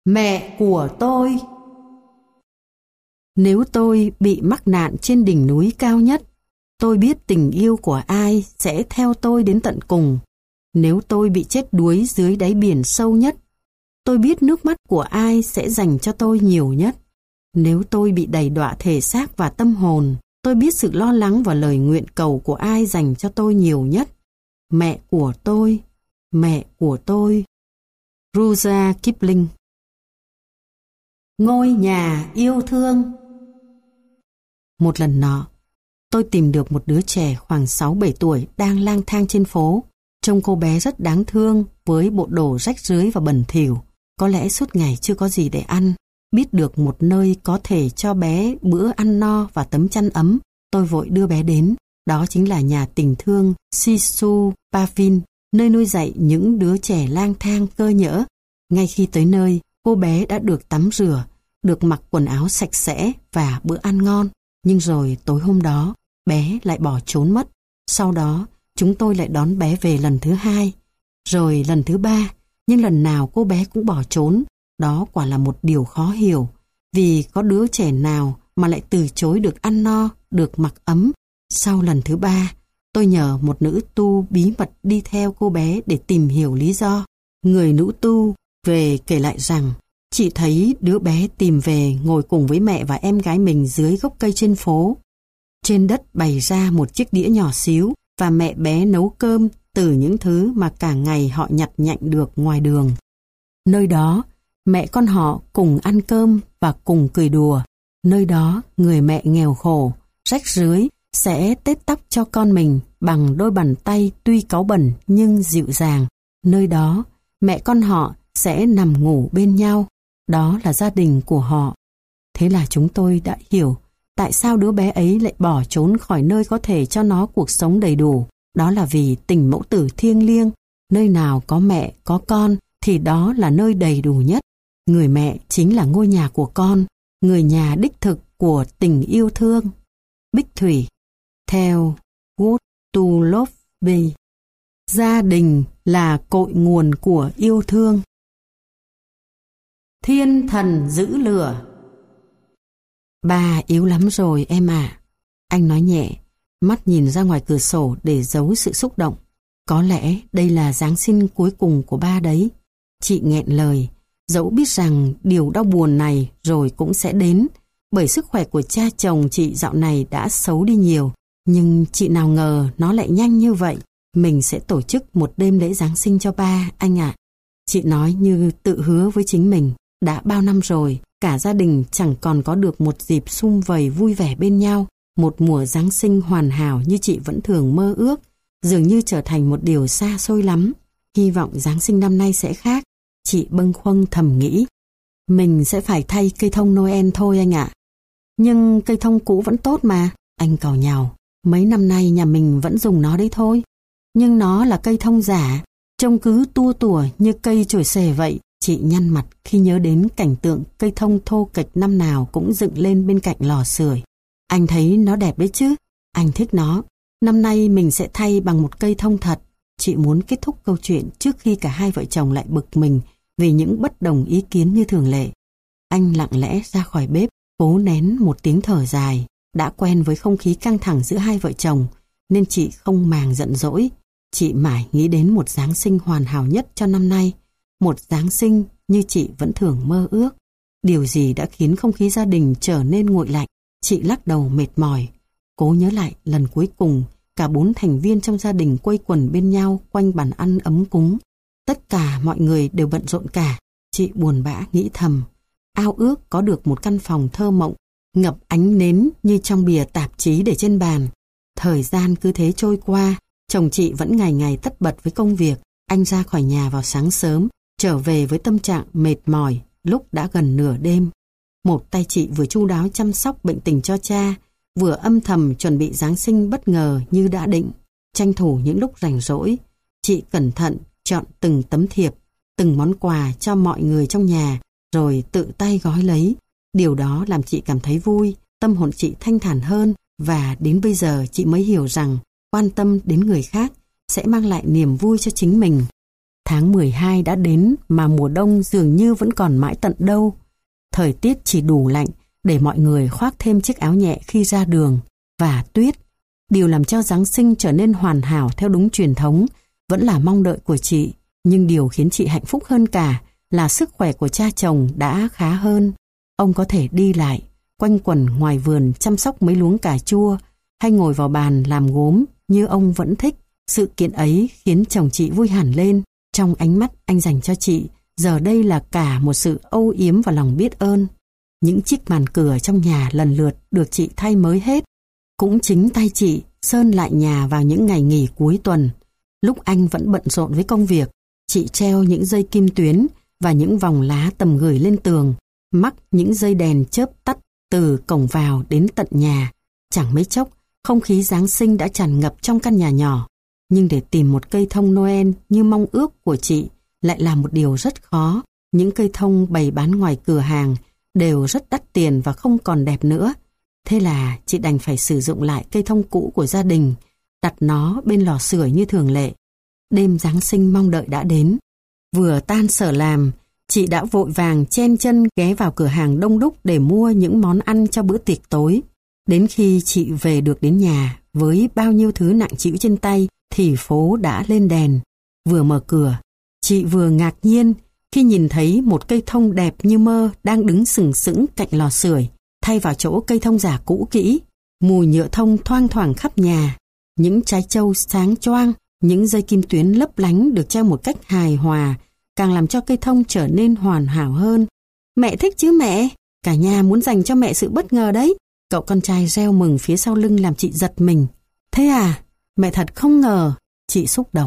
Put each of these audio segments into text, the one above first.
Mẹ của tôi. Nếu tôi bị mắc nạn trên đỉnh núi cao nhất, tôi biết tình yêu của ai sẽ theo tôi đến tận cùng. Nếu tôi bị chết đuối dưới đáy biển sâu nhất, tôi biết nước mắt của ai sẽ dành cho tôi nhiều nhất. Nếu tôi bị đầy đọa thể xác và tâm hồn, tôi biết sự lo lắng và lời nguyện cầu của ai dành cho tôi nhiều nhất. Mẹ của tôi, mẹ của tôi. Rudyard Kipling. Ngôi nhà yêu thương. Một lần nọ, tôi tìm được một đứa trẻ khoảng 6-7 tuổi đang lang thang trên phố. Trông cô bé rất đáng thương với bộ đồ rách rưới và bẩn thỉu. Có lẽ suốt ngày chưa có gì để ăn. Biết được một nơi có thể cho bé bữa ăn no và tấm chăn ấm, tôi vội đưa bé đến. Đó chính là nhà tình thương Sisu Pavin, nơi nuôi dạy những đứa trẻ lang thang cơ nhỡ. Ngay khi tới nơi, cô bé đã được tắm rửa, được mặc quần áo sạch sẽ và bữa ăn ngon. Nhưng rồi tối hôm đó, bé lại bỏ trốn mất. Sau đó, chúng tôi lại đón bé về lần thứ 2, rồi lần thứ 3, nhưng lần nào cô bé cũng bỏ trốn. Đó quả là một điều khó hiểu, vì có đứa trẻ nào mà lại từ chối được ăn no, được mặc ấm. Sau lần thứ 3, tôi nhờ một nữ tu bí mật đi theo cô bé để tìm hiểu lý do. Người nữ tu về kể lại rằng, chị thấy đứa bé tìm về ngồi cùng với mẹ và em gái mình dưới gốc cây trên phố. Trên đất bày ra một chiếc đĩa nhỏ xíu và mẹ bé nấu cơm từ những thứ mà cả ngày họ nhặt nhạnh được ngoài đường. Nơi đó, mẹ con họ cùng ăn cơm và cùng cười đùa. Nơi đó, người mẹ nghèo khổ, rách rưới sẽ tết tóc cho con mình bằng đôi bàn tay tuy cáu bẩn nhưng dịu dàng. Nơi đó, mẹ con họ sẽ nằm ngủ bên nhau. Đó là gia đình của họ. Thế là chúng tôi đã hiểu tại sao đứa bé ấy lại bỏ trốn khỏi nơi có thể cho nó cuộc sống đầy đủ. Đó là vì tình mẫu tử thiêng liêng. Nơi nào có mẹ, có con thì đó là nơi đầy đủ nhất. Người mẹ chính là ngôi nhà của con, người nhà đích thực của tình yêu thương. Bích Thủy. Theo Good to Love Be. Gia đình là cội nguồn của yêu thương. Thiên thần giữ lửa. Bà yếu lắm rồi em ạ. Anh nói nhẹ, mắt nhìn ra ngoài cửa sổ để giấu sự xúc động. Có lẽ đây là Giáng sinh cuối cùng của ba đấy. Chị nghẹn lời, dẫu biết rằng điều đau buồn này rồi cũng sẽ đến, bởi sức khỏe của cha chồng chị dạo này đã xấu đi nhiều. Nhưng chị nào ngờ nó lại nhanh như vậy. Mình sẽ tổ chức một đêm lễ Giáng sinh cho ba, anh ạ. Chị nói như tự hứa với chính mình. Đã bao năm rồi, cả gia đình chẳng còn có được một dịp sum vầy vui vẻ bên nhau. Một mùa Giáng sinh hoàn hảo như chị vẫn thường mơ ước, dường như trở thành một điều xa xôi lắm. Hy vọng Giáng sinh năm nay sẽ khác. Chị bâng khuâng thầm nghĩ. Mình sẽ phải thay cây thông Noel thôi anh ạ. Nhưng cây thông cũ vẫn tốt mà. Anh càu nhàu. Mấy năm nay nhà mình vẫn dùng nó đấy thôi. Nhưng nó là cây thông giả, trông cứ tua tủa như cây chổi xề vậy. Chị nhăn mặt khi nhớ đến cảnh tượng cây thông thô kệch năm nào cũng dựng lên bên cạnh lò sưởi. Anh thấy nó đẹp đấy chứ. Anh thích nó. Năm nay mình sẽ thay bằng một cây thông thật. Chị muốn kết thúc câu chuyện trước khi cả hai vợ chồng lại bực mình vì những bất đồng ý kiến như thường lệ. Anh lặng lẽ ra khỏi bếp, cố nén một tiếng thở dài. Đã quen với không khí căng thẳng giữa hai vợ chồng, nên chị không màng giận dỗi. Chị mãi nghĩ đến một Giáng sinh hoàn hảo nhất cho năm nay. Một Giáng sinh như chị vẫn thường mơ ước. Điều gì đã khiến không khí gia đình trở nên nguội lạnh? Chị lắc đầu mệt mỏi. Cố nhớ lại lần cuối cùng cả 4 thành viên trong gia đình quây quần bên nhau quanh bàn ăn ấm cúng. Tất cả mọi người đều bận rộn cả. Chị buồn bã nghĩ thầm. Ao ước có được một căn phòng thơ mộng, ngập ánh nến như trong bìa tạp chí để trên bàn. Thời gian cứ thế trôi qua. Chồng chị vẫn ngày ngày tất bật với công việc. Anh ra khỏi nhà vào sáng sớm, trở về với tâm trạng mệt mỏi lúc đã gần nửa đêm. Một tay chị vừa chu đáo chăm sóc bệnh tình cho cha, vừa âm thầm chuẩn bị Giáng sinh bất ngờ như đã định. Tranh thủ những lúc rảnh rỗi, chị cẩn thận chọn từng tấm thiệp, từng món quà cho mọi người trong nhà, rồi tự tay gói lấy. Điều đó làm chị cảm thấy vui, tâm hồn chị thanh thản hơn, và đến bây giờ chị mới hiểu rằng quan tâm đến người khác sẽ mang lại niềm vui cho chính mình. Tháng 12 đã đến mà mùa đông dường như vẫn còn mãi tận đâu. Thời tiết chỉ đủ lạnh để mọi người khoác thêm chiếc áo nhẹ khi ra đường, và tuyết. Điều làm cho Giáng sinh trở nên hoàn hảo theo đúng truyền thống vẫn là mong đợi của chị, nhưng điều khiến chị hạnh phúc hơn cả là sức khỏe của cha chồng đã khá hơn. Ông có thể đi lại, quanh quẩn ngoài vườn chăm sóc mấy luống cà chua, hay ngồi vào bàn làm gốm như ông vẫn thích. Sự kiện ấy khiến chồng chị vui hẳn lên. Trong ánh mắt anh dành cho chị, giờ đây là cả một sự âu yếm và lòng biết ơn. Những chiếc màn cửa trong nhà lần lượt được chị thay mới hết. Cũng chính tay chị sơn lại nhà vào những ngày nghỉ cuối tuần. Lúc anh vẫn bận rộn với công việc, chị treo những dây kim tuyến và những vòng lá tầm gửi lên tường, mắc những dây đèn chớp tắt từ cổng vào đến tận nhà. Chẳng mấy chốc, không khí Giáng sinh đã tràn ngập trong căn nhà nhỏ. Nhưng để tìm một cây thông Noel như mong ước của chị lại là một điều rất khó. Những cây thông bày bán ngoài cửa hàng đều rất đắt tiền và không còn đẹp nữa. Thế là chị đành phải sử dụng lại cây thông cũ của gia đình, đặt nó bên lò sưởi như thường lệ. Đêm Giáng sinh mong đợi đã đến. Vừa tan sở làm, chị đã vội vàng chen chân ghé vào cửa hàng đông đúc để mua những món ăn cho bữa tiệc tối. Đến khi chị về được đến nhà với bao nhiêu thứ nặng trĩu trên tay thì phố đã lên đèn. Vừa mở cửa, chị vừa ngạc nhiên khi nhìn thấy một cây thông đẹp như mơ đang đứng sừng sững cạnh lò sưởi, thay vào chỗ cây thông giả cũ kỹ. Mùi nhựa thông thoang thoảng khắp nhà, những trái trâu sáng choang, những dây kim tuyến lấp lánh được treo một cách hài hòa, càng làm cho cây thông trở nên hoàn hảo hơn. Mẹ thích chứ mẹ? Cả nhà muốn dành cho mẹ sự bất ngờ đấy. Cậu con trai reo mừng phía sau lưng làm chị giật mình. Thế à? Mẹ thật không ngờ. Chị xúc động.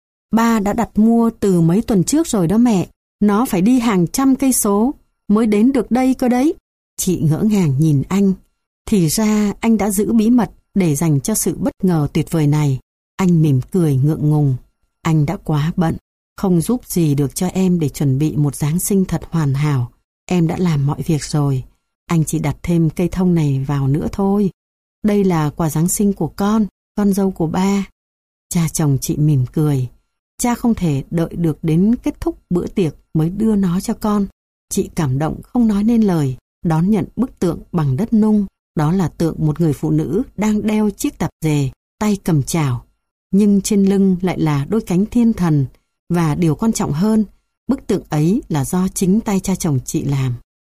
Ba đã đặt mua từ mấy tuần trước rồi đó mẹ. Nó phải đi hàng trăm cây số mới đến được đây cơ đấy. Chị ngỡ ngàng nhìn anh. Thì ra anh đã giữ bí mật để dành cho sự bất ngờ tuyệt vời này. Anh mỉm cười ngượng ngùng. Anh đã quá bận, không giúp gì được cho em để chuẩn bị một Giáng sinh thật hoàn hảo. Em đã làm mọi việc rồi. Anh chỉ đặt thêm cây thông này vào nữa thôi. Đây là quà Giáng sinh của con dâu của ba. Cha chồng chị mỉm cười. Cha không thể đợi được đến kết thúc bữa tiệc mới đưa nó cho con. Chị cảm động không nói nên lời, đón nhận bức tượng bằng đất nung. Đó là tượng một người phụ nữ đang đeo chiếc tạp dề, tay cầm chảo. Nhưng trên lưng lại là đôi cánh thiên thần. Và điều quan trọng hơn, bức tượng ấy là do chính tay cha chồng chị làm.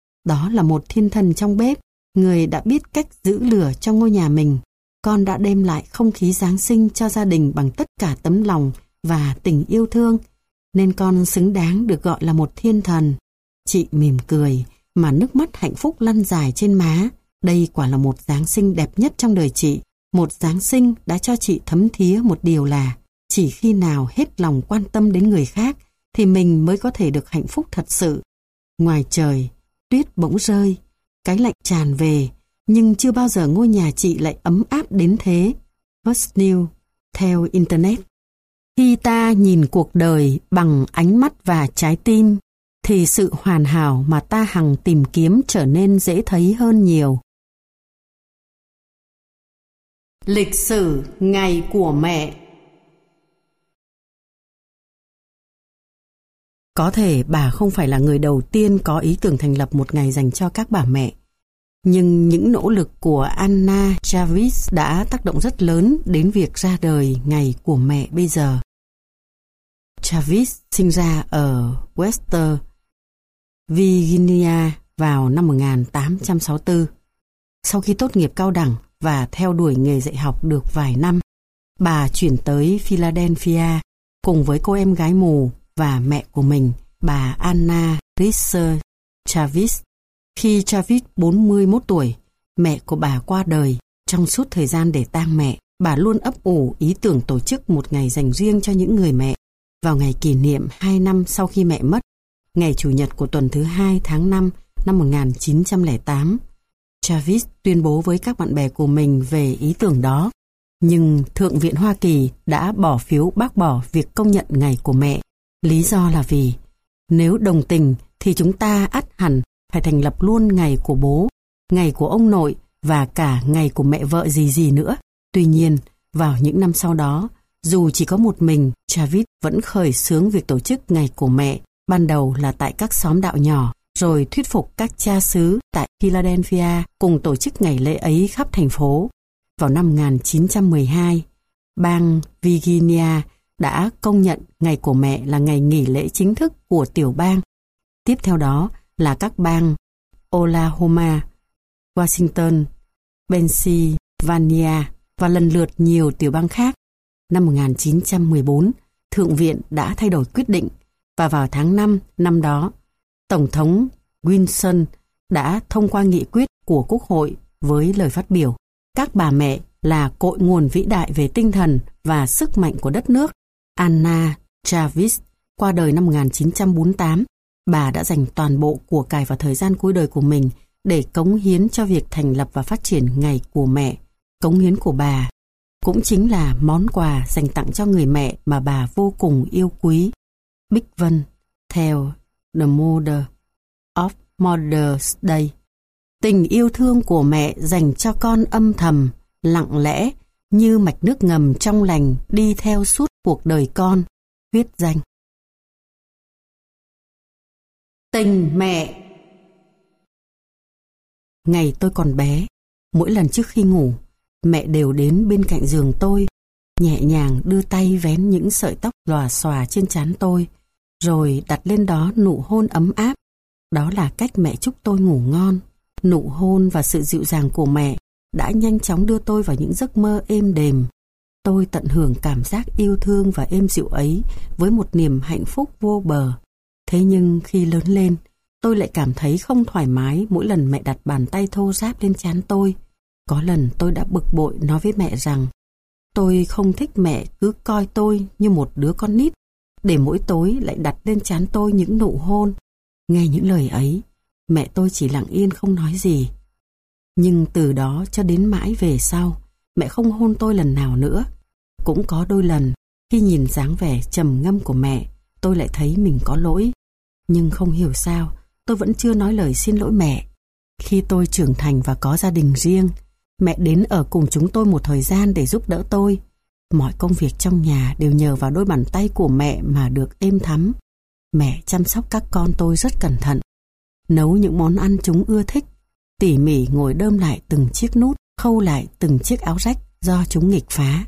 Đó là một thiên thần trong bếp, người đã biết cách giữ lửa trong ngôi nhà mình. Con đã đem lại không khí Giáng sinh cho gia đình bằng tất cả tấm lòng và tình yêu thương, nên con xứng đáng được gọi là một thiên thần. Chị mỉm cười, mà nước mắt hạnh phúc lăn dài trên má. Đây quả là một Giáng sinh đẹp nhất trong đời chị. Một Giáng sinh đã cho chị thấm thía một điều là chỉ khi nào hết lòng quan tâm đến người khác thì mình mới có thể được hạnh phúc thật sự. Ngoài trời, tuyết bỗng rơi, cái lạnh tràn về, nhưng chưa bao giờ ngôi nhà chị lại ấm áp đến thế. First News, theo Internet. Khi ta nhìn cuộc đời bằng ánh mắt và trái tim, thì sự hoàn hảo mà ta hằng tìm kiếm trở nên dễ thấy hơn nhiều. Lịch sử ngày của mẹ. Có thể bà không phải là người đầu tiên có ý tưởng thành lập một ngày dành cho các bà mẹ. Nhưng những nỗ lực của Anna Jarvis đã tác động rất lớn đến việc ra đời ngày của mẹ bây giờ. Jarvis sinh ra ở West Virginia vào năm 1864. Sau khi tốt nghiệp cao đẳng và theo đuổi nghề dạy học được vài năm, bà chuyển tới Philadelphia cùng với cô em gái mù và mẹ của mình, bà Anna Risser Jarvis. Khi Jarvis 41 tuổi, mẹ của bà qua đời. Trong suốt thời gian để tang mẹ, bà luôn ấp ủ ý tưởng tổ chức một ngày dành riêng cho những người mẹ. Vào ngày kỷ niệm 2 năm sau khi mẹ mất, ngày Chủ nhật của tuần thứ 2 tháng 5 năm 1908, Jarvis tuyên bố với các bạn bè của mình về ý tưởng đó. Nhưng Thượng viện Hoa Kỳ đã bỏ phiếu bác bỏ việc công nhận ngày của mẹ. Lý do là vì nếu đồng tình thì chúng ta ắt hẳn phải thành lập luôn ngày của bố, ngày của ông nội và cả ngày của mẹ vợ gì nữa. Tuy nhiên, vào những năm sau đó, dù chỉ có một mình Travis vẫn khởi xướng việc tổ chức Ngày của Mẹ, ban đầu là tại các xóm đạo nhỏ, rồi thuyết phục các cha xứ tại Philadelphia cùng tổ chức ngày lễ ấy khắp thành phố. Vào năm 1912, bang Virginia đã công nhận Ngày của Mẹ là ngày nghỉ lễ chính thức của tiểu bang. Tiếp theo đó là các bang Oklahoma, Washington, Pennsylvania và lần lượt nhiều tiểu bang khác. Năm 1914, Thượng viện đã thay đổi quyết định và vào tháng 5 năm đó, Tổng thống Wilson đã thông qua nghị quyết của Quốc hội với lời phát biểu: các bà mẹ là cội nguồn vĩ đại về tinh thần và sức mạnh của đất nước. Anna Jarvis qua đời năm 1948. Bà đã dành toàn bộ của cải và thời gian cuối đời của mình để cống hiến cho việc thành lập và phát triển Ngày của Mẹ. Cống hiến của bà cũng chính là món quà dành tặng cho người mẹ mà bà vô cùng yêu quý. Bích Vân theo The Mother of Mother's Day. Tình yêu thương của mẹ dành cho con âm thầm, lặng lẽ, như mạch nước ngầm trong lành đi theo suốt cuộc đời con. Huyết danh. Tình mẹ. Ngày tôi còn bé, mỗi lần trước khi ngủ, mẹ đều đến bên cạnh giường tôi, nhẹ nhàng đưa tay vén những sợi tóc lòa xòa trên trán tôi, rồi đặt lên đó nụ hôn ấm áp. Đó là cách mẹ chúc tôi ngủ ngon. Nụ hôn và sự dịu dàng của mẹ đã nhanh chóng đưa tôi vào những giấc mơ êm đềm. Tôi tận hưởng cảm giác yêu thương và êm dịu ấy với một niềm hạnh phúc vô bờ. Thế nhưng khi lớn lên, tôi lại cảm thấy không thoải mái mỗi lần mẹ đặt bàn tay thô ráp lên trán tôi. Có lần tôi đã bực bội nói với mẹ rằng tôi không thích mẹ cứ coi tôi như một đứa con nít, để mỗi tối lại đặt lên trán tôi những nụ hôn. Nghe những lời ấy, mẹ tôi chỉ lặng yên không nói gì. Nhưng từ đó cho đến mãi về sau, mẹ không hôn tôi lần nào nữa. Cũng có đôi lần, khi nhìn dáng vẻ trầm ngâm của mẹ, tôi lại thấy mình có lỗi. Nhưng không hiểu sao, tôi vẫn chưa nói lời xin lỗi mẹ. Khi tôi trưởng thành và có gia đình riêng, mẹ đến ở cùng chúng tôi một thời gian để giúp đỡ tôi. Mọi công việc trong nhà đều nhờ vào đôi bàn tay của mẹ mà được êm thắm. Mẹ chăm sóc các con tôi rất cẩn thận, nấu những món ăn chúng ưa thích, tỉ mỉ ngồi đơm lại từng chiếc nút, khâu lại từng chiếc áo rách do chúng nghịch phá.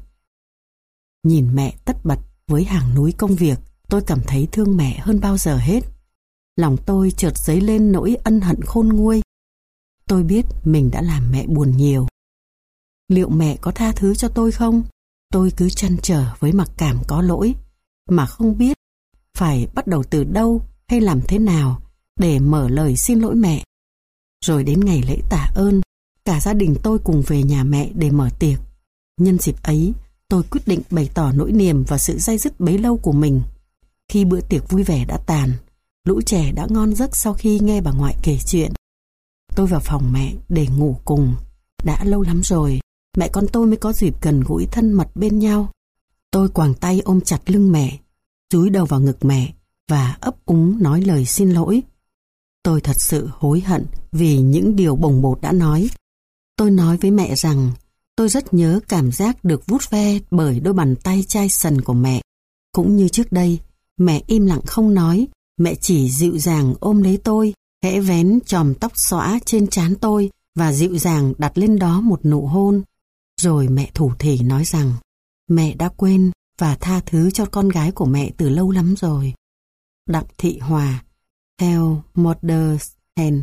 Nhìn mẹ tất bật với hàng núi công việc, tôi cảm thấy thương mẹ hơn bao giờ hết. Lòng tôi chợt dấy lên nỗi ân hận khôn nguôi. Tôi biết mình đã làm mẹ buồn nhiều. Liệu mẹ có tha thứ cho tôi không? Tôi cứ trăn trở với mặc cảm có lỗi, mà không biết phải bắt đầu từ đâu hay làm thế nào để mở lời xin lỗi mẹ. Rồi đến ngày lễ tạ ơn, cả gia đình tôi cùng về nhà mẹ để mở tiệc. Nhân dịp ấy, tôi quyết định bày tỏ nỗi niềm và sự day dứt bấy lâu của mình. Khi bữa tiệc vui vẻ đã tàn, lũ trẻ đã ngon giấc sau khi nghe bà ngoại kể chuyện. Tôi vào phòng mẹ để ngủ cùng. Đã lâu lắm rồi, mẹ con tôi mới có dịp gần gũi thân mật bên nhau. Tôi quàng tay ôm chặt lưng mẹ, chúi đầu vào ngực mẹ và ấp úng nói lời xin lỗi. Tôi thật sự hối hận vì những điều bồng bột đã nói. Tôi nói với mẹ rằng tôi rất nhớ cảm giác được vuốt ve bởi đôi bàn tay chai sần của mẹ. Cũng như trước đây, mẹ im lặng không nói, mẹ chỉ dịu dàng ôm lấy tôi, khẽ vén chòm tóc xõa trên trán tôi và dịu dàng đặt lên đó một nụ hôn. Rồi mẹ thủ thỉ nói rằng mẹ đã quên và tha thứ cho con gái của mẹ từ lâu lắm rồi. Đặng Thị Hòa theo Mother's Hand.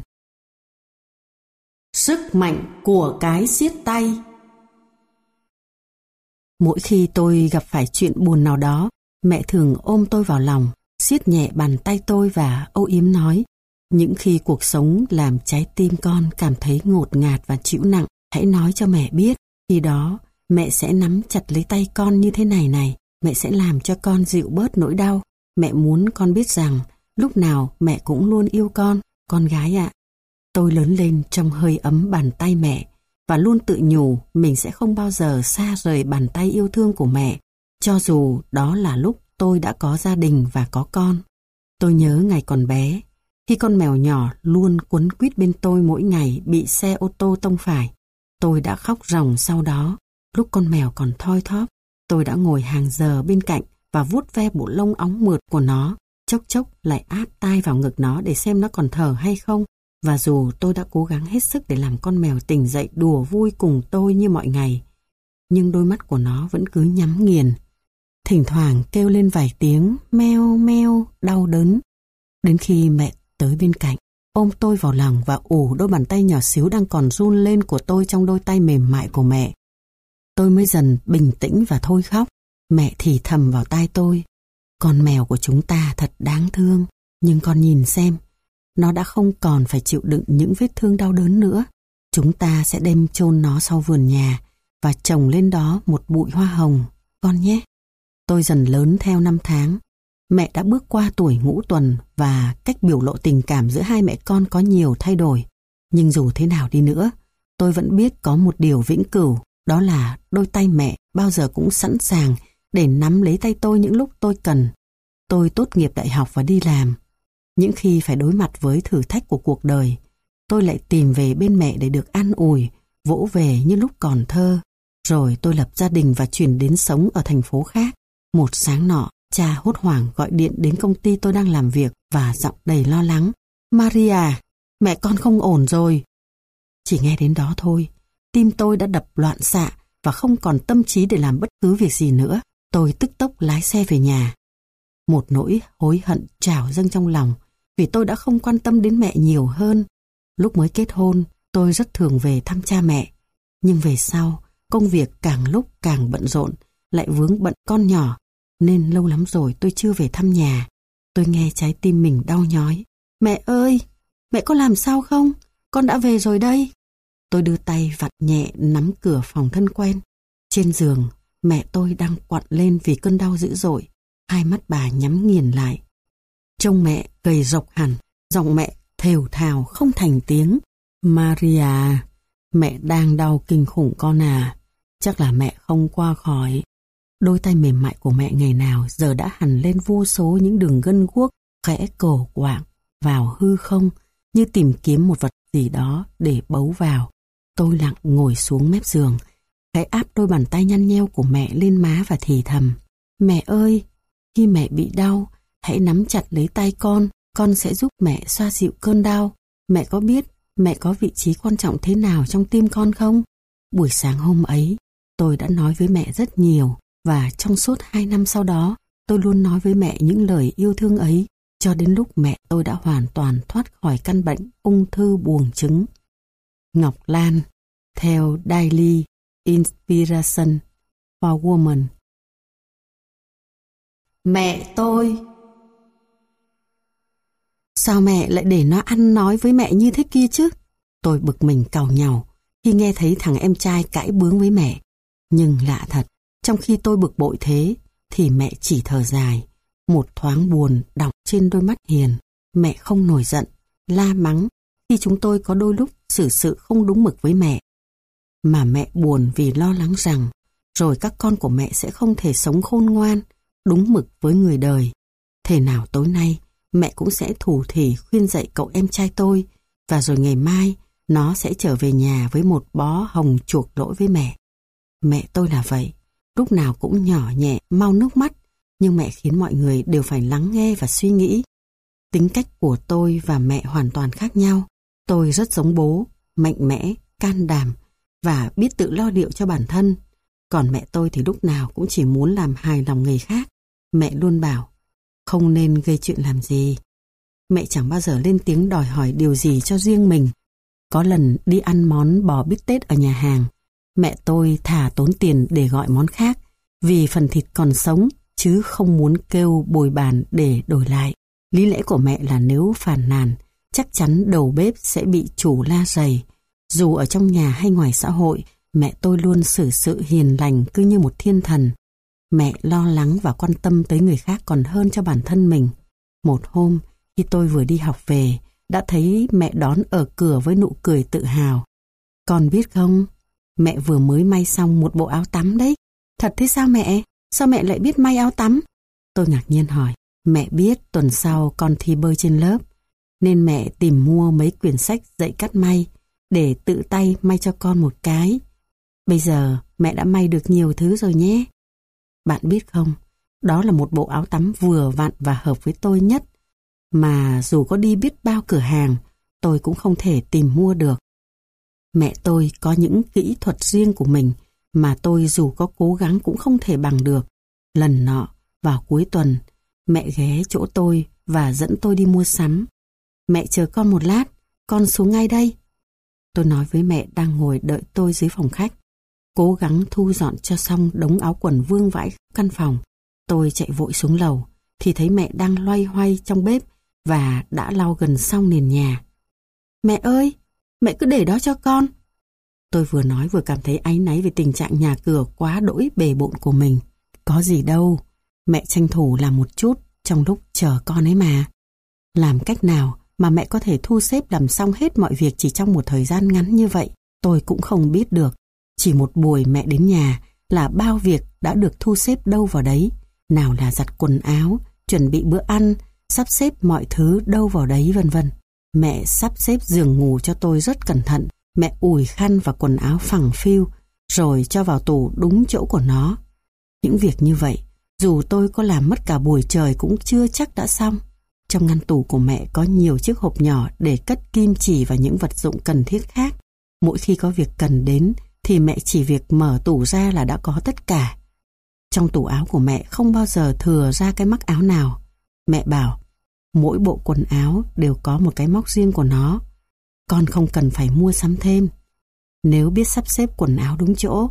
Sức mạnh của cái siết tay. Mỗi khi tôi gặp phải chuyện buồn nào đó, mẹ thường ôm tôi vào lòng, siết nhẹ bàn tay tôi và âu yếm nói: những khi cuộc sống làm trái tim con cảm thấy ngột ngạt và chịu nặng, hãy nói cho mẹ biết. Khi đó, mẹ sẽ nắm chặt lấy tay con như thế này này. Mẹ sẽ làm cho con dịu bớt nỗi đau. Mẹ muốn con biết rằng lúc nào mẹ cũng luôn yêu con gái ạ. Tôi lớn lên trong hơi ấm bàn tay mẹ và luôn tự nhủ mình sẽ không bao giờ xa rời bàn tay yêu thương của mẹ, cho dù đó là lúc tôi đã có gia đình và có con. Tôi nhớ ngày còn bé, khi con mèo nhỏ luôn quấn quýt bên tôi mỗi ngày bị xe ô tô tông phải. Tôi đã khóc ròng sau đó. Lúc con mèo còn thoi thóp, tôi đã ngồi hàng giờ bên cạnh và vuốt ve bộ lông óng mượt của nó, chốc chốc lại áp tai vào ngực nó để xem nó còn thở hay không. Và dù tôi đã cố gắng hết sức để làm con mèo tỉnh dậy đùa vui cùng tôi như mọi ngày, nhưng đôi mắt của nó vẫn cứ nhắm nghiền. Thỉnh thoảng kêu lên vài tiếng meo meo đau đớn. Đến khi mẹ tới bên cạnh, ôm tôi vào lòng và ủ đôi bàn tay nhỏ xíu đang còn run lên của tôi trong đôi tay mềm mại của mẹ, tôi mới dần bình tĩnh và thôi khóc. Mẹ thì thầm vào tai tôi: con mèo của chúng ta thật đáng thương, nhưng con nhìn xem, nó đã không còn phải chịu đựng những vết thương đau đớn nữa. Chúng ta sẽ đem chôn nó sau vườn nhà và trồng lên đó một bụi hoa hồng, con nhé. Tôi dần lớn theo năm tháng. Mẹ đã bước qua tuổi ngũ tuần và cách biểu lộ tình cảm giữa hai mẹ con có nhiều thay đổi. Nhưng dù thế nào đi nữa, tôi vẫn biết có một điều vĩnh cửu, đó là đôi tay mẹ bao giờ cũng sẵn sàng để nắm lấy tay tôi những lúc tôi cần. Tôi tốt nghiệp đại học và đi làm. Những khi phải đối mặt với thử thách của cuộc đời, tôi lại tìm về bên mẹ để được an ủi, vỗ về như lúc còn thơ. Rồi tôi lập gia đình và chuyển đến sống ở thành phố khác. Một sáng nọ, cha hốt hoảng gọi điện đến công ty tôi đang làm việc và giọng đầy lo lắng: Maria, mẹ con không ổn rồi. Chỉ nghe đến đó thôi, tim tôi đã đập loạn xạ và không còn tâm trí để làm bất cứ việc gì nữa. Tôi tức tốc lái xe về nhà. Một nỗi hối hận trào dâng trong lòng vì tôi đã không quan tâm đến mẹ nhiều hơn. Lúc mới kết hôn, tôi rất thường về thăm cha mẹ. Nhưng về sau, công việc càng lúc càng bận rộn, lại vướng bận con nhỏ, nên lâu lắm rồi tôi chưa về thăm nhà. Tôi nghe trái tim mình đau nhói. Mẹ ơi, mẹ có làm sao không? Con đã về rồi đây. Tôi đưa tay vặn nhẹ nắm cửa phòng thân quen. Trên giường, mẹ tôi đang quặn lên vì cơn đau dữ dội. Hai mắt bà nhắm nghiền lại. Trông mẹ gầy rộc hẳn, giọng mẹ thều thào không thành tiếng. Maria, mẹ đang đau kinh khủng con à. Chắc là mẹ không qua khỏi. Đôi tay mềm mại của mẹ ngày nào giờ đã hằn lên vô số những đường gân guốc khẽ cổ quạng vào hư không, như tìm kiếm một vật gì đó để bấu vào. Tôi lặng ngồi xuống mép giường, khẽ áp đôi bàn tay nhăn nheo của mẹ lên má và thì thầm: Mẹ ơi, khi mẹ bị đau, hãy nắm chặt lấy tay con sẽ giúp mẹ xoa dịu cơn đau. Mẹ có biết mẹ có vị trí quan trọng thế nào trong tim con không? Buổi sáng hôm ấy, tôi đã nói với mẹ rất nhiều, và trong suốt 2 năm sau đó, tôi luôn nói với mẹ những lời yêu thương ấy, cho đến lúc mẹ tôi đã hoàn toàn thoát khỏi căn bệnh ung thư buồng trứng. Ngọc Lan, theo Daily Inspiration for Women. Mẹ tôi. Sao mẹ lại để nó ăn nói với mẹ như thế kia chứ? Tôi bực mình càu nhàu khi nghe thấy thằng em trai cãi bướng với mẹ. Nhưng lạ thật, trong khi tôi bực bội thế, thì mẹ chỉ thở dài. Một thoáng buồn đọng trên đôi mắt hiền. Mẹ không nổi giận, la mắng khi chúng tôi có đôi lúc xử sự không đúng mực với mẹ. Mà mẹ buồn vì lo lắng rằng rồi các con của mẹ sẽ không thể sống khôn ngoan, đúng mực với người đời. Thế nào tối nay, mẹ cũng sẽ thủ thỉ khuyên dạy cậu em trai tôi, và rồi ngày mai nó sẽ trở về nhà với một bó hồng chuộc lỗi với mẹ. Mẹ tôi là vậy, lúc nào cũng nhỏ nhẹ, mau nước mắt, nhưng mẹ khiến mọi người đều phải lắng nghe và suy nghĩ. Tính cách của tôi và mẹ hoàn toàn khác nhau. Tôi rất giống bố, mạnh mẽ, can đảm và biết tự lo liệu cho bản thân. Còn mẹ tôi thì lúc nào cũng chỉ muốn làm hài lòng người khác. Mẹ luôn bảo, không nên gây chuyện làm gì. Mẹ chẳng bao giờ lên tiếng đòi hỏi điều gì cho riêng mình. Có lần đi ăn món bò bít tết ở nhà hàng, mẹ tôi thà tốn tiền để gọi món khác vì phần thịt còn sống, chứ không muốn kêu bồi bàn để đổi lại. Lý lẽ của mẹ là nếu phàn nàn, chắc chắn đầu bếp sẽ bị chủ la rầy. Dù ở trong nhà hay ngoài xã hội, mẹ tôi luôn xử sự hiền lành cứ như một thiên thần. Mẹ lo lắng và quan tâm tới người khác còn hơn cho bản thân mình. Một hôm, khi tôi vừa đi học về, đã thấy mẹ đón ở cửa với nụ cười tự hào. Con biết không, mẹ vừa mới may xong một bộ áo tắm đấy. Thật thế sao mẹ? Sao mẹ lại biết may áo tắm? Tôi ngạc nhiên hỏi. Mẹ biết tuần sau con thi bơi trên lớp, nên mẹ tìm mua mấy quyển sách dạy cắt may để tự tay may cho con một cái. Bây giờ mẹ đã may được nhiều thứ rồi nhé. Bạn biết không, Đó là một bộ áo tắm vừa vặn và hợp với tôi nhất, mà dù có đi biết bao cửa hàng, tôi cũng không thể tìm mua được. Mẹ tôi có những kỹ thuật riêng của mình mà tôi dù có cố gắng cũng không thể bằng được. Lần nọ, vào cuối tuần, mẹ ghé chỗ tôi và dẫn tôi đi mua sắm. Mẹ chờ con một lát, con xuống ngay đây. Tôi nói với mẹ đang ngồi đợi tôi dưới phòng khách. Cố gắng thu dọn cho xong đống áo quần vương vãi căn phòng. Tôi chạy vội xuống lầu thì thấy mẹ đang loay hoay trong bếp và đã lau gần xong nền nhà. Mẹ ơi, mẹ cứ để đó cho con. Tôi vừa nói vừa cảm thấy áy náy về tình trạng nhà cửa quá đỗi bề bộn của mình. Có gì đâu, mẹ tranh thủ làm một chút trong lúc chờ con ấy mà. Làm cách nào mà mẹ có thể thu xếp làm xong hết mọi việc chỉ trong một thời gian ngắn như vậy, tôi cũng không biết được. Chỉ một buổi mẹ đến nhà là bao việc đã được thu xếp đâu vào đấy. Nào là giặt quần áo, chuẩn bị bữa ăn, sắp xếp mọi thứ đâu vào đấy vân vân. Mẹ sắp xếp giường ngủ cho tôi rất cẩn thận. Mẹ ủi khăn và quần áo phẳng phiu rồi cho vào tủ đúng chỗ của nó. Những việc như vậy, dù tôi có làm mất cả buổi trời cũng chưa chắc đã xong. Trong ngăn tủ của mẹ có nhiều chiếc hộp nhỏ để cất kim chỉ và những vật dụng cần thiết khác. Mỗi khi có việc cần đến thì mẹ chỉ việc mở tủ ra là đã có tất cả. Trong tủ áo của mẹ không bao giờ thừa ra cái mắc áo nào. Mẹ bảo, mỗi bộ quần áo đều có một cái móc riêng của nó. Con không cần phải mua sắm thêm, nếu biết sắp xếp quần áo đúng chỗ.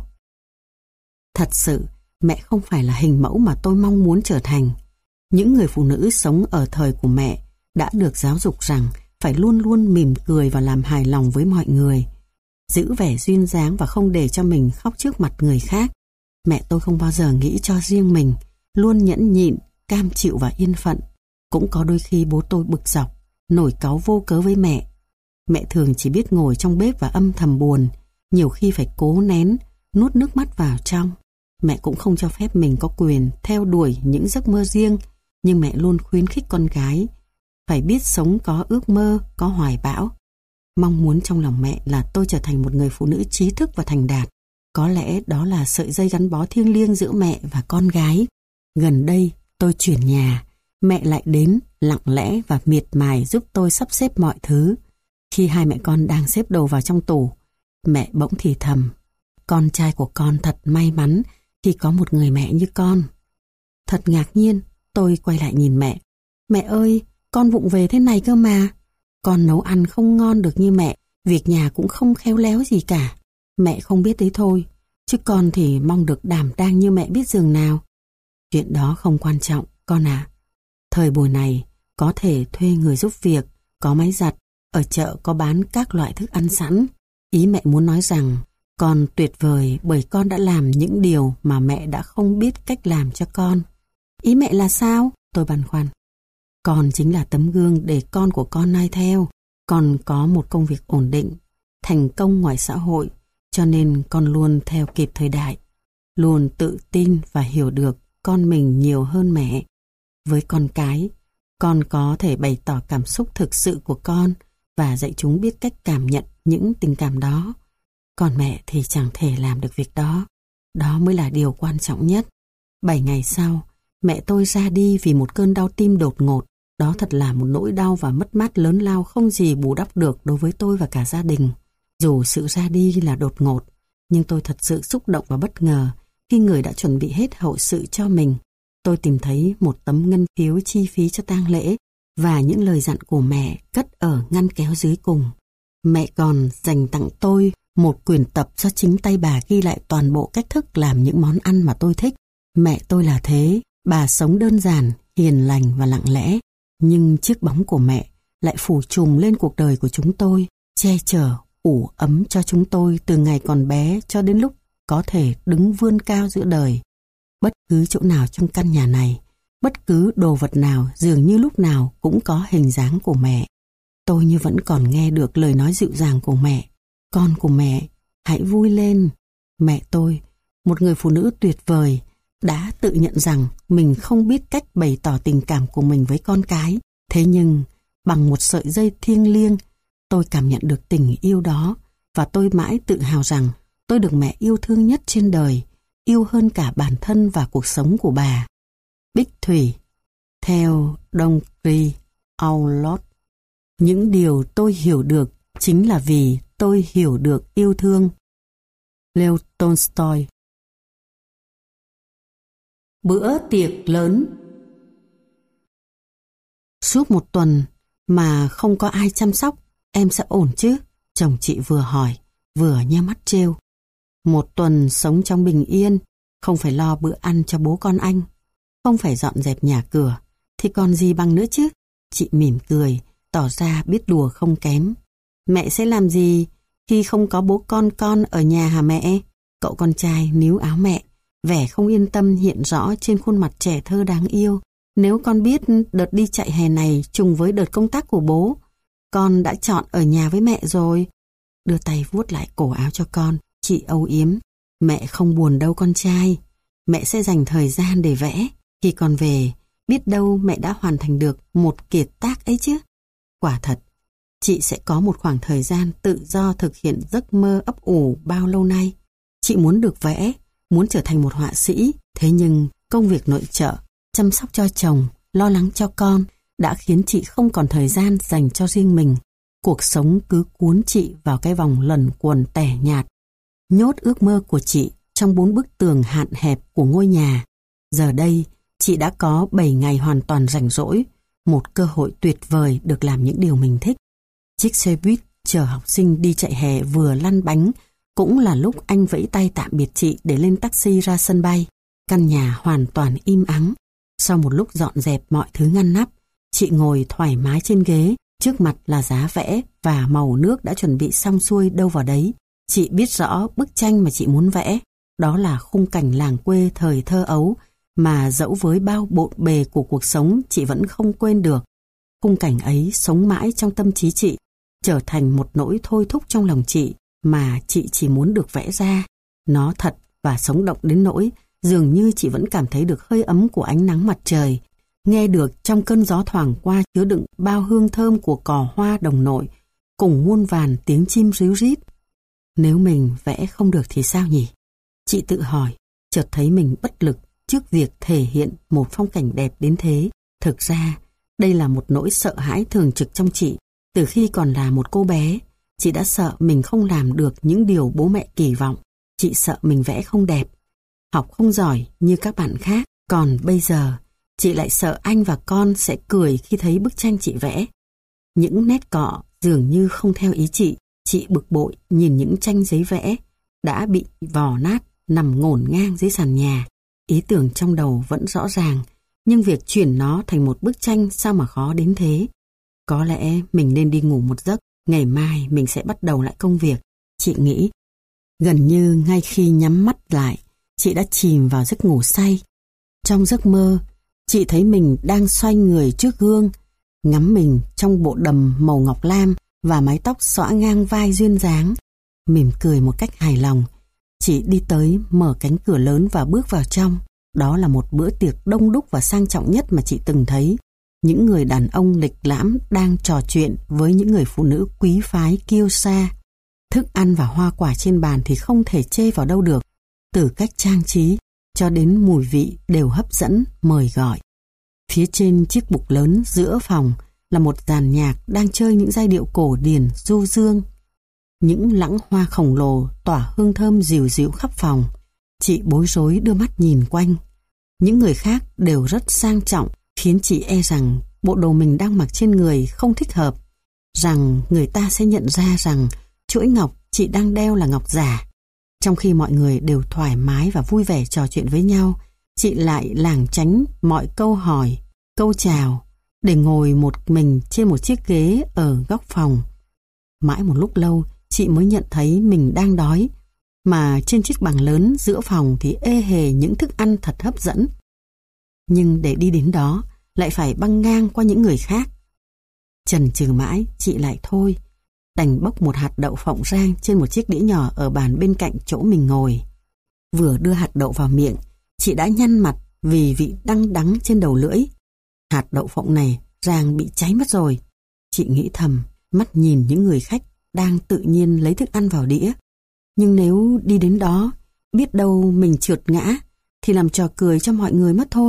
Thật sự, mẹ không phải là hình mẫu mà tôi mong muốn trở thành. Những người phụ nữ sống ở thời của mẹ đã được giáo dục rằng phải luôn luôn mỉm cười và làm hài lòng với mọi người, giữ vẻ duyên dáng và không để cho mình khóc trước mặt người khác. Mẹ tôi không bao giờ nghĩ cho riêng mình, luôn nhẫn nhịn, cam chịu và yên phận. Cũng có đôi khi bố tôi bực dọc, nổi cáu vô cớ với mẹ. Mẹ thường chỉ biết ngồi trong bếp và âm thầm buồn, nhiều khi phải cố nén, nuốt nước mắt vào trong. Mẹ cũng không cho phép mình có quyền theo đuổi những giấc mơ riêng, nhưng mẹ luôn khuyến khích con gái phải biết sống có ước mơ, có hoài bão. Mong muốn trong lòng mẹ là tôi trở thành một người phụ nữ trí thức và thành đạt. Có lẽ đó là sợi dây gắn bó thiêng liêng giữa mẹ và con gái. Gần đây tôi chuyển nhà, mẹ lại đến lặng lẽ và miệt mài giúp tôi sắp xếp mọi thứ. Khi hai mẹ con đang xếp đồ vào trong tủ, mẹ bỗng thì thầm, con trai của con thật may mắn khi có một người mẹ như con. Thật ngạc nhiên, tôi quay lại nhìn mẹ. Mẹ ơi, con vụng về thế này cơ mà. Con nấu ăn không ngon được như mẹ, việc nhà cũng không khéo léo gì cả. Mẹ không biết đấy thôi, chứ con thì mong được đảm đang như mẹ biết dường nào. Chuyện đó không quan trọng, con à. Thời buổi này, có thể thuê người giúp việc, có máy giặt, ở chợ có bán các loại thức ăn sẵn. Ý mẹ muốn nói rằng, con tuyệt vời bởi con đã làm những điều mà mẹ đã không biết cách làm cho con. Ý mẹ là sao? Tôi băn khoăn. Con chính là tấm gương để con của con noi theo. Con có một công việc ổn định, thành công ngoài xã hội, cho nên con luôn theo kịp thời đại, luôn tự tin và hiểu được con mình nhiều hơn mẹ. Với con cái, con có thể bày tỏ cảm xúc thực sự của con và dạy chúng biết cách cảm nhận những tình cảm đó. Còn mẹ thì chẳng thể làm được việc đó. Đó mới là điều quan trọng nhất. 7 ngày sau, mẹ tôi ra đi vì một cơn đau tim đột ngột. Đó thật là một nỗi đau và mất mát lớn lao không gì bù đắp được đối với tôi và cả gia đình. Dù sự ra đi là đột ngột, nhưng tôi thật sự xúc động và bất ngờ khi người đã chuẩn bị hết hậu sự cho mình. Tôi tìm thấy một tấm ngân phiếu chi phí cho tang lễ và những lời dặn của mẹ cất ở ngăn kéo dưới cùng. Mẹ còn dành tặng tôi một quyển tập do chính tay bà ghi lại toàn bộ cách thức làm những món ăn mà tôi thích. Mẹ tôi là thế, bà sống đơn giản, hiền lành và lặng lẽ. Nhưng chiếc bóng của mẹ lại phủ trùm lên cuộc đời của chúng tôi, che chở, ủ ấm cho chúng tôi từ ngày còn bé cho đến lúc có thể đứng vươn cao giữa đời. Bất cứ chỗ nào trong căn nhà này, bất cứ đồ vật nào dường như lúc nào cũng có hình dáng của mẹ. Tôi như vẫn còn nghe được lời nói dịu dàng của mẹ. Con của mẹ, hãy vui lên. Mẹ tôi, một người phụ nữ tuyệt vời, đã tự nhận rằng mình không biết cách bày tỏ tình cảm của mình với con cái. Thế nhưng, bằng một sợi dây thiêng liêng, tôi cảm nhận được tình yêu đó và tôi mãi tự hào rằng tôi được mẹ yêu thương nhất trên đời, yêu hơn cả bản thân và cuộc sống của bà. Bích Thủy, theo Đông Kri Aulot. Những điều tôi hiểu được chính là vì tôi hiểu được yêu thương. Leo Tolstoy. Bữa tiệc lớn. Suốt một tuần mà không có ai chăm sóc, em sẽ ổn chứ? Chồng chị vừa hỏi, vừa nhe mắt trêu. Một tuần sống trong bình yên, không phải lo bữa ăn cho bố con anh, không phải dọn dẹp nhà cửa, thì còn gì bằng nữa chứ? Chị mỉm cười, tỏ ra biết đùa không kém. Mẹ sẽ làm gì khi không có bố con ở nhà hả mẹ? Cậu con trai níu áo mẹ, vẻ không yên tâm hiện rõ trên khuôn mặt trẻ thơ đáng yêu. Nếu con biết đợt đi chạy hè này trùng với đợt công tác của bố, con đã chọn ở nhà với mẹ rồi. Đưa tay vuốt lại cổ áo cho con, chị âu yếm. Mẹ không buồn đâu con trai, mẹ sẽ dành thời gian để vẽ. Khi con về, biết đâu mẹ đã hoàn thành được một kiệt tác ấy chứ. Quả thật, chị sẽ có một khoảng thời gian tự do thực hiện giấc mơ ấp ủ bao lâu nay. Chị muốn được vẽ, muốn trở thành một họa sĩ. Thế nhưng công việc nội trợ, chăm sóc cho chồng, lo lắng cho con đã khiến chị không còn thời gian dành cho riêng mình. Cuộc sống cứ cuốn chị vào cái vòng luẩn quẩn tẻ nhạt, nhốt ước mơ của chị trong 4 bức tường hạn hẹp của ngôi nhà. Giờ đây, chị đã có 7 ngày hoàn toàn rảnh rỗi, một cơ hội tuyệt vời được làm những điều mình thích. Chiếc xe buýt chở học sinh đi chạy hè vừa lăn bánh, cũng là lúc anh vẫy tay tạm biệt chị để lên taxi ra sân bay. Căn nhà hoàn toàn im ắng. Sau một lúc dọn dẹp mọi thứ ngăn nắp, chị ngồi thoải mái trên ghế, trước mặt là giá vẽ và màu nước đã chuẩn bị xong xuôi đâu vào đấy. Chị biết rõ bức tranh mà chị muốn vẽ, đó là khung cảnh làng quê thời thơ ấu mà dẫu với bao bộn bề của cuộc sống chị vẫn không quên được. Khung cảnh ấy sống mãi trong tâm trí chị, trở thành một nỗi thôi thúc trong lòng chị mà chị chỉ muốn được vẽ ra. Nó thật và sống động đến nỗi dường như chị vẫn cảm thấy được hơi ấm của ánh nắng mặt trời, nghe được trong cơn gió thoảng qua chứa đựng bao hương thơm của cỏ hoa đồng nội, cùng muôn vàn tiếng chim ríu rít. Nếu mình vẽ không được thì sao nhỉ? Chị tự hỏi, chợt thấy mình bất lực trước việc thể hiện một phong cảnh đẹp đến thế. Thực ra, đây là một nỗi sợ hãi thường trực trong chị. Từ khi còn là một cô bé, chị đã sợ mình không làm được những điều bố mẹ kỳ vọng. Chị sợ mình vẽ không đẹp, học không giỏi như các bạn khác. Còn bây giờ, chị lại sợ anh và con sẽ cười khi thấy bức tranh chị vẽ. Những nét cọ dường như không theo ý chị. Chị bực bội nhìn những tranh giấy vẽ đã bị vò nát nằm ngổn ngang dưới sàn nhà. Ý tưởng trong đầu vẫn rõ ràng, nhưng việc chuyển nó thành một bức tranh sao mà khó đến thế. Có lẽ mình nên đi ngủ một giấc, ngày mai mình sẽ bắt đầu lại công việc, chị nghĩ. Gần như ngay khi nhắm mắt lại, chị đã chìm vào giấc ngủ say. Trong giấc mơ, chị thấy mình đang xoay người trước gương, ngắm mình trong bộ đầm màu ngọc lam và mái tóc xõa ngang vai duyên dáng. Mỉm cười một cách hài lòng, chị đi tới mở cánh cửa lớn và bước vào trong. Đó là một bữa tiệc đông đúc và sang trọng nhất mà chị từng thấy. Những người đàn ông lịch lãm đang trò chuyện với những người phụ nữ quý phái kiêu sa. Thức ăn và hoa quả trên bàn thì không thể chê vào đâu được. Từ cách trang trí cho đến mùi vị đều hấp dẫn, mời gọi. Phía trên chiếc bục lớn giữa phòng là một dàn nhạc đang chơi những giai điệu cổ điển du dương. Những lẵng hoa khổng lồ tỏa hương thơm dịu dịu khắp phòng. Chị bối rối đưa mắt nhìn quanh. Những người khác đều rất sang trọng, khiến chị e rằng bộ đồ mình đang mặc trên người không thích hợp, rằng người ta sẽ nhận ra rằng chuỗi ngọc chị đang đeo là ngọc giả. Trong khi mọi người đều thoải mái và vui vẻ trò chuyện với nhau, chị lại lảng tránh mọi câu hỏi, câu chào, để ngồi một mình trên một chiếc ghế ở góc phòng. Mãi một lúc lâu, chị mới nhận thấy mình đang đói, mà trên chiếc bàn lớn giữa phòng thì ê hề những thức ăn thật hấp dẫn. Nhưng để đi đến đó, lại phải băng ngang qua những người khác. Chần chừ mãi, chị lại thôi, đành bóc một hạt đậu phộng rang trên một chiếc đĩa nhỏ ở bàn bên cạnh chỗ mình ngồi. Vừa đưa hạt đậu vào miệng, chị đã nhăn mặt vì vị đắng đắng trên đầu lưỡi. Hạt đậu phộng này rang bị cháy mất rồi. Chị nghĩ thầm, mắt nhìn những người khách đang tự nhiên lấy thức ăn vào đĩa. Nhưng nếu đi đến đó, biết đâu mình trượt ngã thì làm trò cười cho mọi người mất thôi.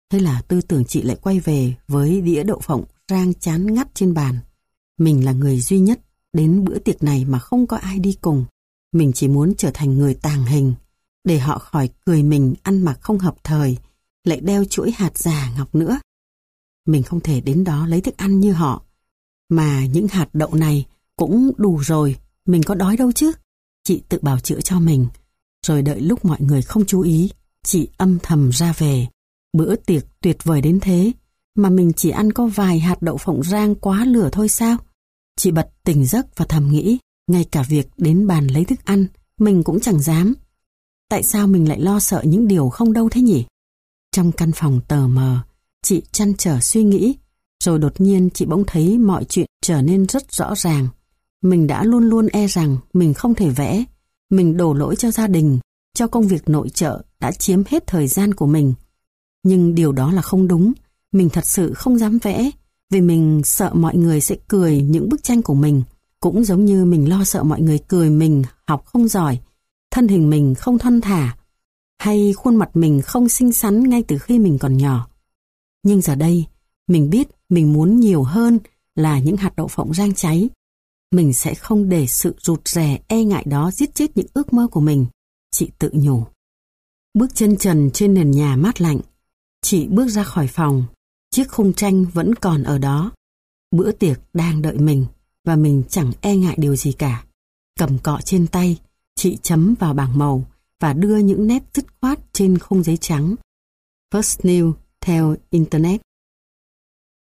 Thế là tư tưởng chị lại quay về với đĩa đậu phộng rang chán ngắt trên bàn. Mình là người duy nhất đến bữa tiệc này mà không có ai đi cùng. Mình chỉ muốn trở thành người tàng hình, để họ khỏi cười mình ăn mặc không hợp thời, lại đeo chuỗi hạt giả ngọc nữa. Mình không thể đến đó lấy thức ăn như họ. Mà những hạt đậu này cũng đủ rồi, mình có đói đâu chứ. Chị tự bào chữa cho mình. Rồi đợi lúc mọi người không chú ý, chị âm thầm ra về. Bữa tiệc tuyệt vời đến thế, mà mình chỉ ăn có vài hạt đậu phộng rang quá lửa thôi sao? Chị bật tỉnh giấc và thầm nghĩ, ngay cả việc đến bàn lấy thức ăn, mình cũng chẳng dám. Tại sao mình lại lo sợ những điều không đâu thế nhỉ? Trong căn phòng tờ mờ, chị trăn trở suy nghĩ, rồi đột nhiên chị bỗng thấy mọi chuyện trở nên rất rõ ràng. Mình đã luôn luôn e rằng mình không thể vẽ. Mình đổ lỗi cho gia đình, cho công việc nội trợ đã chiếm hết thời gian của mình. Nhưng điều đó là không đúng. Mình thật sự không dám vẽ, vì mình sợ mọi người sẽ cười những bức tranh của mình. Cũng giống như mình lo sợ mọi người cười mình học không giỏi, thân hình mình không thon thả, hay khuôn mặt mình không xinh xắn ngay từ khi mình còn nhỏ. Nhưng giờ đây, mình biết mình muốn nhiều hơn là những hạt đậu phộng rang cháy. Mình sẽ không để sự rụt rè e ngại đó giết chết những ước mơ của mình, chị tự nhủ. Bước chân trần trên nền nhà mát lạnh, chị bước ra khỏi phòng. Chiếc khung tranh vẫn còn ở đó. Bữa tiệc đang đợi mình, và mình chẳng e ngại điều gì cả. Cầm cọ trên tay, chị chấm vào bảng màu và đưa những nét dứt khoát trên khung giấy trắng. First News theo Internet.